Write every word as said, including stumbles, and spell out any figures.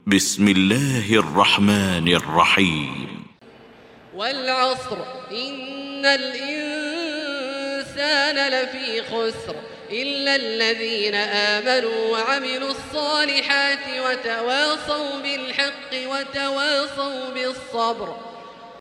بسم الله الرحمن الرحيم. والعصر إن الإنسان لفي خسر إلا الذين آمنوا وعملوا الصالحات وتواصوا بالحق وتواصوا بالصبر.